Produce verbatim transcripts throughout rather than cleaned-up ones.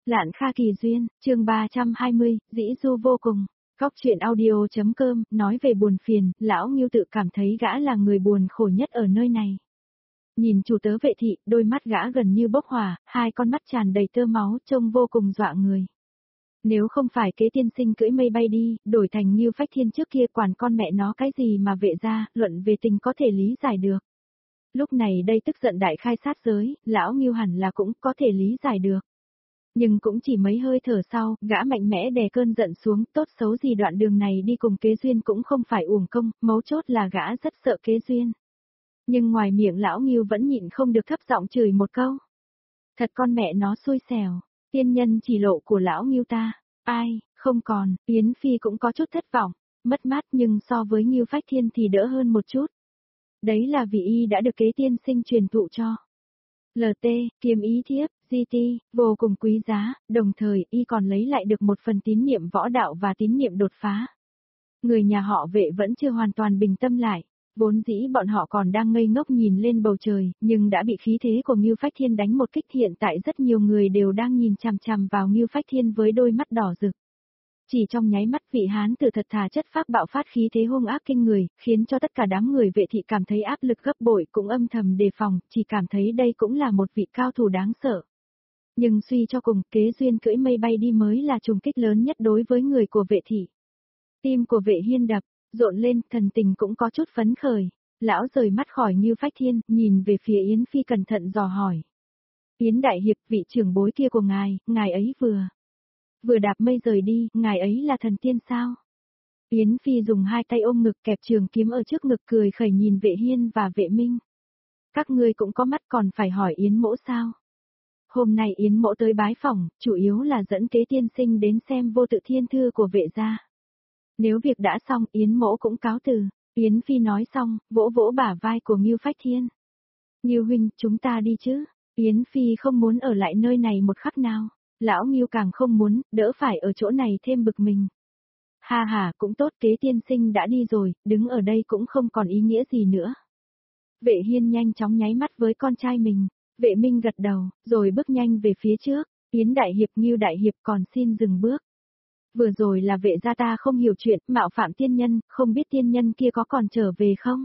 Lạn Kha Kỳ Duyên, chương ba trăm hai mươi, dĩ du vô cùng. Góc truyện audio.com, nói về buồn phiền, lão Ngưu tự cảm thấy gã là người buồn khổ nhất ở nơi này. Nhìn chủ tớ Vệ thị, đôi mắt gã gần như bốc hỏa, hai con mắt tràn đầy tơ máu, trông vô cùng dọa người. Nếu không phải kế tiên sinh cưỡi mây bay đi, đổi thành Ngưu Phách Thiên trước kia quản con mẹ nó cái gì mà Vệ gia, luận về tình có thể lý giải được. Lúc này đây tức giận đại khai sát giới, lão Ngưu hẳn là cũng có thể lý giải được. Nhưng cũng chỉ mấy hơi thở sau, gã mạnh mẽ đè cơn giận xuống, tốt xấu gì đoạn đường này đi cùng Kế Duyên cũng không phải uổng công, mấu chốt là gã rất sợ Kế Duyên. Nhưng ngoài miệng lão Ngưu vẫn nhịn không được thấp giọng chửi một câu. Thật con mẹ nó xui xẻo, tiên nhân chỉ lộ của lão Ngưu ta, ai, không còn, Yến Phi cũng có chút thất vọng, mất mát nhưng so với Ngưu Phách Thiên thì đỡ hơn một chút. Đấy là vì y đã được Kế tiên sinh truyền thụ cho. lờ tê, kiếm ý thiếp, giê tê, vô cùng quý giá, đồng thời y còn lấy lại được một phần tín niệm võ đạo và tín niệm đột phá. Người nhà họ Vệ vẫn chưa hoàn toàn bình tâm lại, vốn dĩ bọn họ còn đang ngây ngốc nhìn lên bầu trời, nhưng đã bị khí thế của Ngưu Phách Thiên đánh một kích. Hiện tại rất nhiều người đều đang nhìn chằm chằm vào Ngưu Phách Thiên với đôi mắt đỏ rực. Chỉ trong nháy mắt vị hán tử thật thà chất phác bạo phát khí thế hung ác kinh người, khiến cho tất cả đám người Vệ thị cảm thấy áp lực gấp bội, cũng âm thầm đề phòng, chỉ cảm thấy đây cũng là một vị cao thủ đáng sợ. Nhưng suy cho cùng, Kế Duyên cưỡi mây bay đi mới là trùng kích lớn nhất đối với người của Vệ thị. Tim của Vệ Hiên đập, rộn lên, thần tình cũng có chút phấn khởi. Lão rời mắt khỏi Ngưu Phách Thiên, nhìn về phía Yến Phi cẩn thận dò hỏi. Yến đại hiệp, vị trưởng bối kia của ngài, ngài ấy vừa vừa đạp mây rời đi, ngài ấy là thần tiên sao? Yến Phi dùng hai tay ôm ngực kẹp trường kiếm ở trước ngực, cười khẩy nhìn Vệ Hiên và Vệ Minh. Các ngươi cũng có mắt còn phải hỏi Yến mỗ sao? Hôm nay Yến mỗ tới bái phỏng, chủ yếu là dẫn Kế tiên sinh đến xem vô tự thiên thư của Vệ gia. Nếu việc đã xong, Yến mỗ cũng cáo từ. Yến Phi nói xong, vỗ vỗ bả vai của Ngưu Phách Thiên. Ngưu huynh, chúng ta đi chứ? Yến Phi không muốn ở lại nơi này một khắc nào. Lão Ngưu càng không muốn, đỡ phải ở chỗ này thêm bực mình. Ha ha, cũng tốt, Kế tiên sinh đã đi rồi, đứng ở đây cũng không còn ý nghĩa gì nữa. Vệ Hiên nhanh chóng nháy mắt với con trai mình. Vệ Minh gật đầu, rồi bước nhanh về phía trước. Yến đại hiệp, Ngưu đại hiệp, còn xin dừng bước. Vừa rồi là Vệ gia ta không hiểu chuyện, mạo phạm tiên nhân, không biết tiên nhân kia có còn trở về không?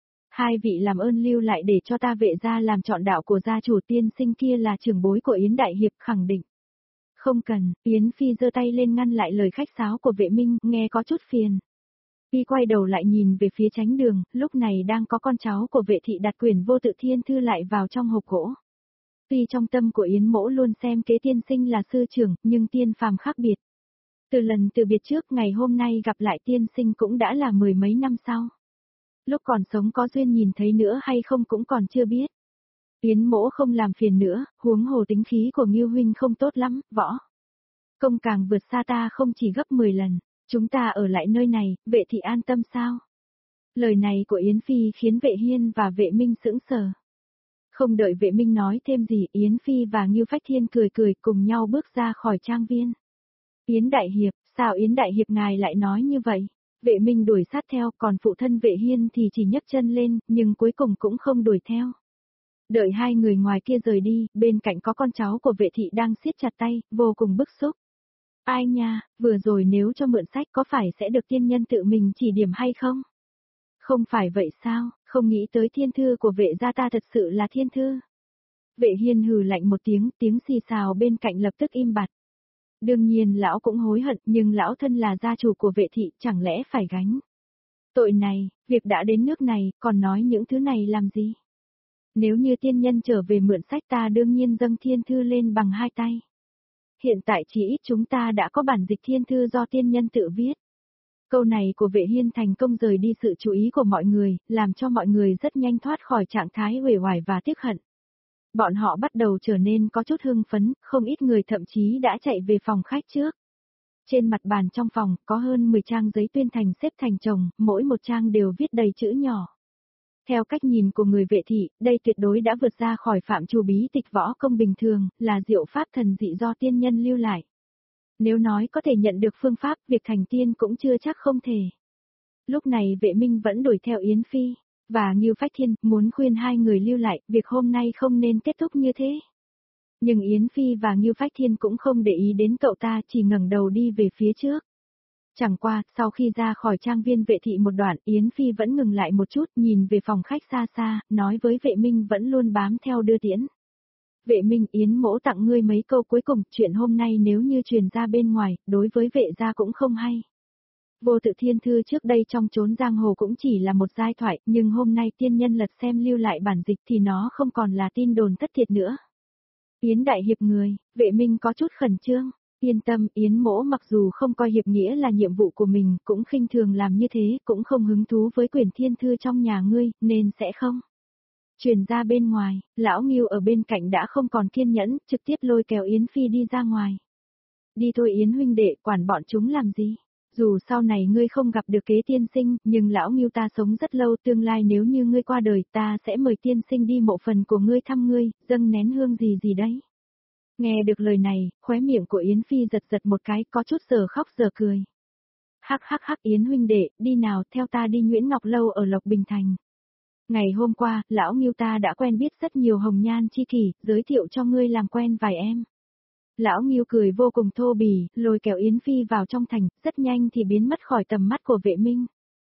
Hai vị làm ơn lưu lại để cho ta Vệ gia làm trọn đạo của gia chủ. Tiên sinh kia là trưởng bối của Yến đại hiệp, khẳng định. Không cần, Yến Phi giơ tay lên ngăn lại lời khách sáo của Vệ Minh, nghe có chút phiền. Y quay đầu lại nhìn về phía tránh đường, lúc này đang có con cháu của Vệ thị đặt quyển vô tự thiên thư lại vào trong hộp gỗ. Tuy trong tâm của Yến mỗ luôn xem Kế tiên sinh là sư trưởng, nhưng tiên phàm khác biệt. Từ lần từ biệt trước, ngày hôm nay gặp lại tiên sinh cũng đã là mười mấy năm sau. Lúc còn sống có duyên nhìn thấy nữa hay không cũng còn chưa biết. Yến mỗ không làm phiền nữa, huống hồ tính khí của Ngưu huynh không tốt lắm, võ công càng vượt xa ta không chỉ gấp mười lần. Chúng ta ở lại nơi này, Vệ thị an tâm sao? Lời này của Yến Phi khiến Vệ Hiên và Vệ Minh sững sờ. Không đợi Vệ Minh nói thêm gì, Yến Phi và Ngưu Phách Thiên cười cười cùng nhau bước ra khỏi trang viên. Yến đại hiệp, sao Yến đại hiệp ngài lại nói như vậy? Vệ Minh đuổi sát theo, còn phụ thân Vệ Hiên thì chỉ nhấc chân lên, nhưng cuối cùng cũng không đuổi theo. Đợi hai người ngoài kia rời đi, bên cạnh có con cháu của Vệ thị đang siết chặt tay, vô cùng bức xúc. Ai nha, vừa rồi nếu cho mượn sách có phải sẽ được tiên nhân tự mình chỉ điểm hay không? Không phải vậy sao, không nghĩ tới thiên thư của Vệ gia ta thật sự là thiên thư. Vệ Hiên hừ lạnh một tiếng, tiếng xì xào bên cạnh lập tức im bặt. Đương nhiên lão cũng hối hận, nhưng lão thân là gia chủ của Vệ thị, chẳng lẽ phải gánh tội này, việc đã đến nước này, còn nói những thứ này làm gì? Nếu như tiên nhân trở về mượn sách ta đương nhiên dâng thiên thư lên bằng hai tay. Hiện tại chỉ ít chúng ta đã có bản dịch thiên thư do tiên nhân tự viết. Câu này của Vệ Hiên thành công rời đi sự chú ý của mọi người, làm cho mọi người rất nhanh thoát khỏi trạng thái uể oải và tiếc hận. Bọn họ bắt đầu trở nên có chút hưng phấn, không ít người thậm chí đã chạy về phòng khách trước. Trên mặt bàn trong phòng, có hơn mười trang giấy tuyên thành xếp thành chồng, mỗi một trang đều viết đầy chữ nhỏ. Theo cách nhìn của người Vệ thị, đây tuyệt đối đã vượt ra khỏi phạm trù bí tịch võ công bình thường, là diệu pháp thần dị do tiên nhân lưu lại. Nếu nói có thể nhận được phương pháp, việc thành tiên cũng chưa chắc không thể. Lúc này Vệ Minh vẫn đuổi theo Yến Phi và Ngưu Phách Thiên, muốn khuyên hai người lưu lại, việc hôm nay không nên kết thúc như thế. Nhưng Yến Phi và Ngưu Phách Thiên cũng không để ý đến cậu ta, chỉ ngẩng đầu đi về phía trước. Chẳng qua, sau khi ra khỏi trang viên Vệ thị một đoạn, Yến Phi vẫn ngừng lại một chút, nhìn về phòng khách xa xa, nói với Vệ Minh vẫn luôn bám theo đưa tiễn. Vệ Minh, Yến mỗ tặng ngươi mấy câu cuối cùng, chuyện hôm nay nếu như truyền ra bên ngoài, đối với Vệ gia cũng không hay. Vô Tự Thiên Thư trước đây trong chốn giang hồ cũng chỉ là một giai thoại, nhưng hôm nay tiên nhân lật xem lưu lại bản dịch thì nó không còn là tin đồn thất thiệt nữa. Yến đại hiệp người, Vệ Minh có chút khẩn trương. Yên tâm, Yến mỗ mặc dù không coi hiệp nghĩa là nhiệm vụ của mình, cũng khinh thường làm như thế, cũng không hứng thú với quyển thiên thư trong nhà ngươi, nên sẽ không. Truyền ra bên ngoài, lão Ngưu ở bên cạnh đã không còn kiên nhẫn, trực tiếp lôi kéo Yến Phi đi ra ngoài. Đi thôi Yến huynh đệ, quản bọn chúng làm gì? Dù sau này ngươi không gặp được kế tiên sinh, nhưng lão Ngưu ta sống rất lâu, tương lai nếu như ngươi qua đời ta sẽ mời tiên sinh đi mộ phần của ngươi thăm ngươi, dâng nén hương gì gì đấy. Nghe được lời này, khóe miệng của Yến Phi giật giật một cái, có chút giờ khóc giờ cười. Hắc hắc hắc Yến huynh đệ, đi nào, theo ta đi Nguyễn Ngọc Lâu ở Lộc Bình Thành. Ngày hôm qua, lão Ngưu ta đã quen biết rất nhiều hồng nhan chi kỷ, giới thiệu cho ngươi làm quen vài em. Lão Ngưu cười vô cùng thô bỉ, lôi kéo Yến Phi vào trong thành, rất nhanh thì biến mất khỏi tầm mắt của Vệ Minh.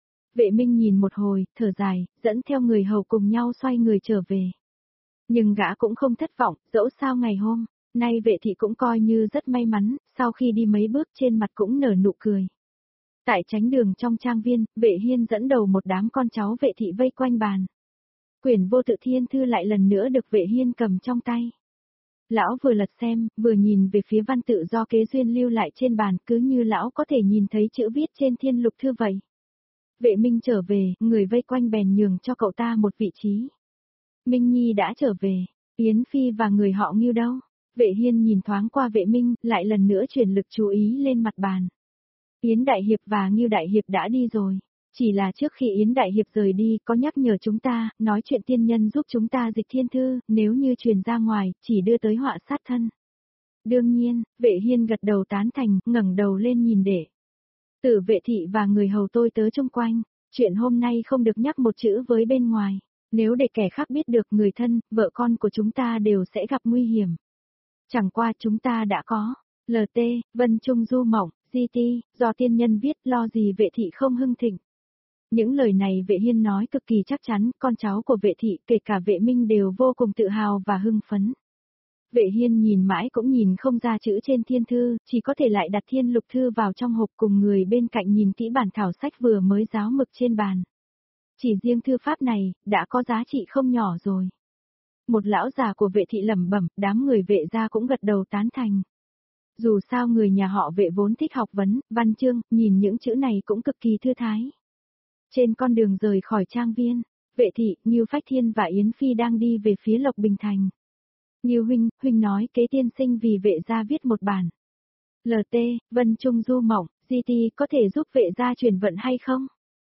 Vệ Minh nhìn một hồi, thở dài, dẫn theo người hầu cùng nhau xoay người trở về. Nhưng gã cũng không thất vọng, dẫu sao ngày hôm nay Vệ thị cũng coi như rất may mắn, sau khi đi mấy bước trên mặt cũng nở nụ cười. Tại tránh đường trong trang viên, Vệ Hiên dẫn đầu một đám con cháu Vệ thị vây quanh bàn. Quyển Vô Tự Thiên Thư lại lần nữa được Vệ Hiên cầm trong tay. Lão vừa lật xem, vừa nhìn về phía văn tự do Kế Duyên lưu lại trên bàn, cứ như lão có thể nhìn thấy chữ viết trên thiên lục thư vậy. Vệ Minh trở về, người vây quanh bèn nhường cho cậu ta một vị trí. Minh Nhi đã trở về, Yến Phi và người họ Ngưu đâu? Vệ Hiên nhìn thoáng qua Vệ Minh, lại lần nữa chuyển lực chú ý lên mặt bàn. Yến Đại Hiệp và Ngưu Đại Hiệp đã đi rồi. Chỉ là trước khi Yến Đại Hiệp rời đi, có nhắc nhở chúng ta, nói chuyện tiên nhân giúp chúng ta dịch thiên thư, nếu như truyền ra ngoài, chỉ đưa tới họa sát thân. Đương nhiên, Vệ Hiên gật đầu tán thành, ngẩng đầu lên nhìn để. Tử Vệ thị và người hầu tôi tớ chung quanh, chuyện hôm nay không được nhắc một chữ với bên ngoài. Nếu để kẻ khác biết được người thân, vợ con của chúng ta đều sẽ gặp nguy hiểm. Chẳng qua chúng ta đã có, lờ tê, Vân Trung Du Mộng, giê tê, do tiên nhân viết, lo gì Vệ thị không hưng thịnh. Những lời này Vệ Hiên nói cực kỳ chắc chắn, con cháu của Vệ thị, kể cả Vệ Minh đều vô cùng tự hào và hưng phấn. Vệ Hiên nhìn mãi cũng nhìn không ra chữ trên thiên thư, chỉ có thể lại đặt thiên lục thư vào trong hộp cùng người bên cạnh nhìn kỹ bản thảo sách vừa mới giáo mực trên bàn. Chỉ riêng thư pháp này, đã có giá trị không nhỏ rồi. Một lão già của Vệ thị lẩm bẩm, đám người Vệ gia cũng gật đầu tán thành. Dù sao người nhà họ Vệ vốn thích học vấn, văn chương, nhìn những chữ này cũng cực kỳ thư thái. Trên con đường rời khỏi trang viên, Vệ thị, Ngưu Phách Thiên và Yến Phi đang đi về phía Lộc Bình Thành. Ngưu huynh, huynh nói kế tiên sinh vì Vệ gia viết một bản. lờ tê, Vân Trung Du Mộng, giê tê có thể giúp Vệ gia truyền vận hay không?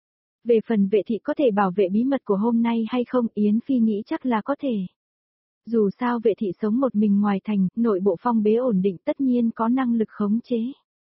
Về phần Vệ thị có thể bảo vệ bí mật của hôm nay hay không, Yến Phi nghĩ chắc là có thể. Dù sao Vệ thị sống một mình ngoài thành, nội bộ phong bế ổn định tất nhiên có năng lực khống chế.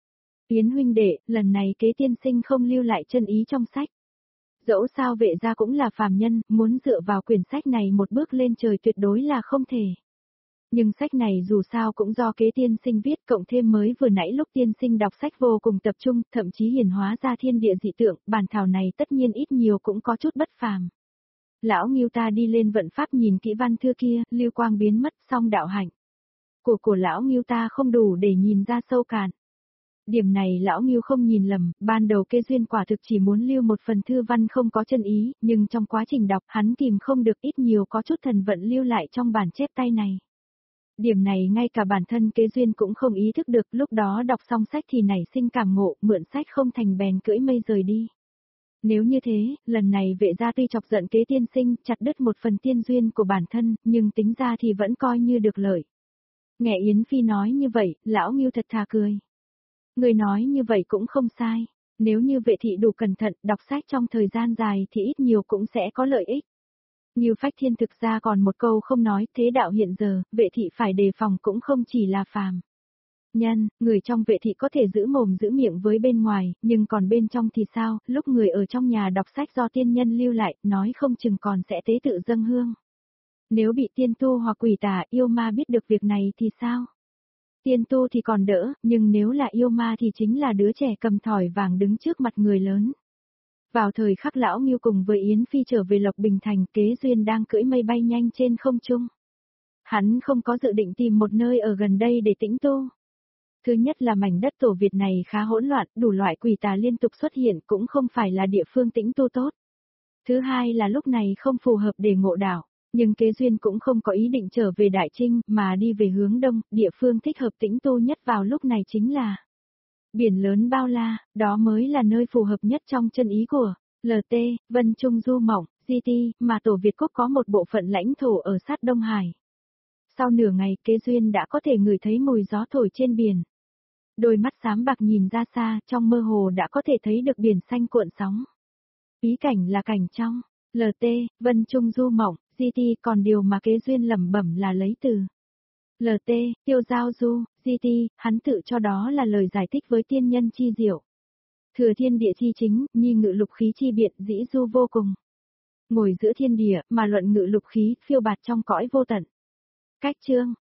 Yến huynh đệ, lần này kế tiên sinh không lưu lại chân ý trong sách. Dẫu sao Vệ gia cũng là phàm nhân, muốn dựa vào quyển sách này một bước lên trời tuyệt đối là không thể. Nhưng sách này dù sao cũng do kế tiên sinh viết, cộng thêm mới vừa nãy lúc tiên sinh đọc sách vô cùng tập trung, thậm chí hiển hóa ra thiên địa dị tượng, bản thảo này tất nhiên ít nhiều cũng có chút bất phàm. Lão Ngưu ta đi lên vận pháp nhìn kỹ văn thư kia, lưu quang biến mất, xong đạo hạnh của của lão Ngưu ta không đủ để nhìn ra sâu cạn. Điểm này lão Ngưu không nhìn lầm, ban đầu Kế Duyên quả thực chỉ muốn lưu một phần thư văn không có chân ý, nhưng trong quá trình đọc hắn kìm không được ít nhiều có chút thần vận lưu lại trong bản chép tay này. Điểm này ngay cả bản thân Kế Duyên cũng không ý thức được, lúc đó đọc xong sách thì nảy sinh cảm ngộ, mượn sách không thành bèn cưỡi mây rời đi. Nếu như thế, lần này Vệ gia tuy chọc giận Kế tiên sinh, chặt đứt một phần tiên duyên của bản thân, nhưng tính ra thì vẫn coi như được lợi. Nghe Yến Phi nói như vậy, lão Ngưu thật thà cười. Người nói như vậy cũng không sai, nếu như Vệ thị đủ cẩn thận, đọc sách trong thời gian dài thì ít nhiều cũng sẽ có lợi ích. Ngưu Phách Thiên thực ra còn một câu không nói, thế đạo hiện giờ, Vệ thị phải đề phòng cũng không chỉ là phàm nhân, người trong Vệ thị có thể giữ mồm giữ miệng với bên ngoài, nhưng còn bên trong thì sao, lúc người ở trong nhà đọc sách do tiên nhân lưu lại, nói không chừng còn sẽ tế tự dâng hương. Nếu bị tiên tu hoặc quỷ tà yêu ma biết được việc này thì sao? Tiên tu thì còn đỡ, nhưng nếu là yêu ma thì chính là đứa trẻ cầm thỏi vàng đứng trước mặt người lớn. Vào thời khắc lão Ngưu cùng với Yến Phi trở về Lộc Bình Thành, Kế Duyên đang cưỡi mây bay nhanh trên không trung. Hắn không có dự định tìm một nơi ở gần đây để tĩnh tu. Thứ nhất là mảnh đất Tổ Việt này khá hỗn loạn, đủ loại quỷ tà liên tục xuất hiện cũng không phải là địa phương tĩnh tu tốt. Thứ hai là lúc này không phù hợp để ngộ đạo, nhưng Kế Duyên cũng không có ý định trở về Đại Trinh mà đi về hướng đông, địa phương thích hợp tĩnh tu nhất vào lúc này chính là biển lớn bao la, đó mới là nơi phù hợp nhất trong chân ý của lờ tê, Vân Trung Du Mộng, giê tê, mà Tổ Việt Quốc có một bộ phận lãnh thổ ở sát Đông Hải. Sau nửa ngày Kế Duyên đã có thể ngửi thấy mùi gió thổi trên biển. Đôi mắt xám bạc nhìn ra xa, trong mơ hồ đã có thể thấy được biển xanh cuộn sóng. Ý cảnh là cảnh trong, lờ tê, Vân Trung Du Mộng, giê tê, còn điều mà Kế Duyên lẩm bẩm là lấy từ lờ tê, tiêu giao du, giê tê, hắn tự cho đó là lời giải thích với tiên nhân chi diệu. Thừa thiên địa chi chính, nhi ngự lục khí chi biện, dĩ du vô cùng. Ngồi giữa thiên địa, mà luận ngự lục khí, phiêu bạt trong cõi vô tận. Cách chương